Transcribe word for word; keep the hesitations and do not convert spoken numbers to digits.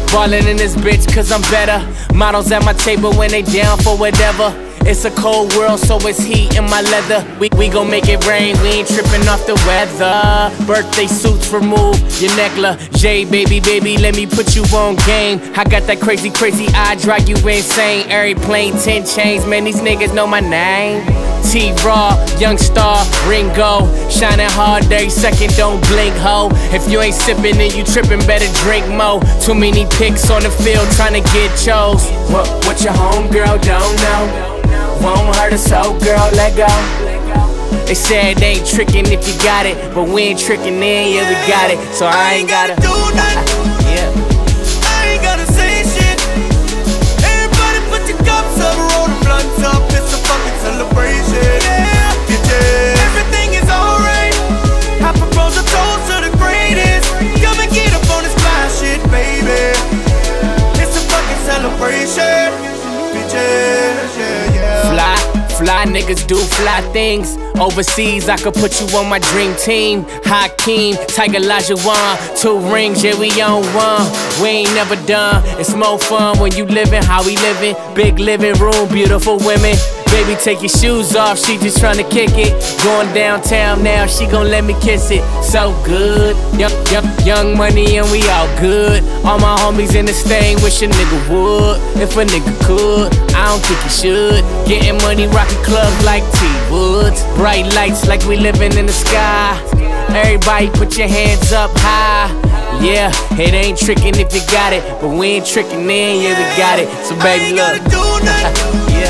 Ballin' in this bitch cause I'm better. Models at my table when they down for whatever. It's a cold world, so it's heat in my leather. We, we gon' make it rain, we ain't trippin' off the weather. Birthday suits remove your necklace. J, baby, baby, let me put you on game. I got that crazy, crazy eye, drive you insane. Every plane, ten chains, man, these niggas know my name. T-Raw, Young Star, Ringo. Shining hard every second, don't blink, ho. If you ain't sippin' then you trippin', better drink more. Too many pics on the field tryna get chose. What, what your homegirl don't know? Won't hurt us, so girl, let go. They said they ain't trickin' if you got it, but we ain't trickin' in, yeah, we got it. So I ain't gotta do nothing. Yeah. I ain't gotta say shit. Everybody put your cups up, roll them blunts up. It's a fucking celebration. Yeah, yeah. Everything is alright. I propose a toast to the greatest. Come and get up on this fly shit, baby. It's a fucking celebration. Bitches, yeah, yeah. Fly, fly niggas do fly things. Overseas, I could put you on my dream team. Hakeem, Tiger Lajuan, two rings, yeah, we on one. We ain't never done. It's more fun when you living how we living. Big living room, beautiful women. Baby, take your shoes off, she just tryna kick it. Going downtown now, she gon' let me kiss it. So good, young, young, young money and we all good. All my homies in this thing, wish a nigga would. If a nigga could, I don't think he should. Getting money, rockin' clubs like T-Woods. Bright lights like we living in the sky. Everybody put your hands up high. Yeah, it ain't trickin' if you got it, but we ain't trickin' in, yeah, we got it. So baby, look. I ain't gotta do nothing. Yeah.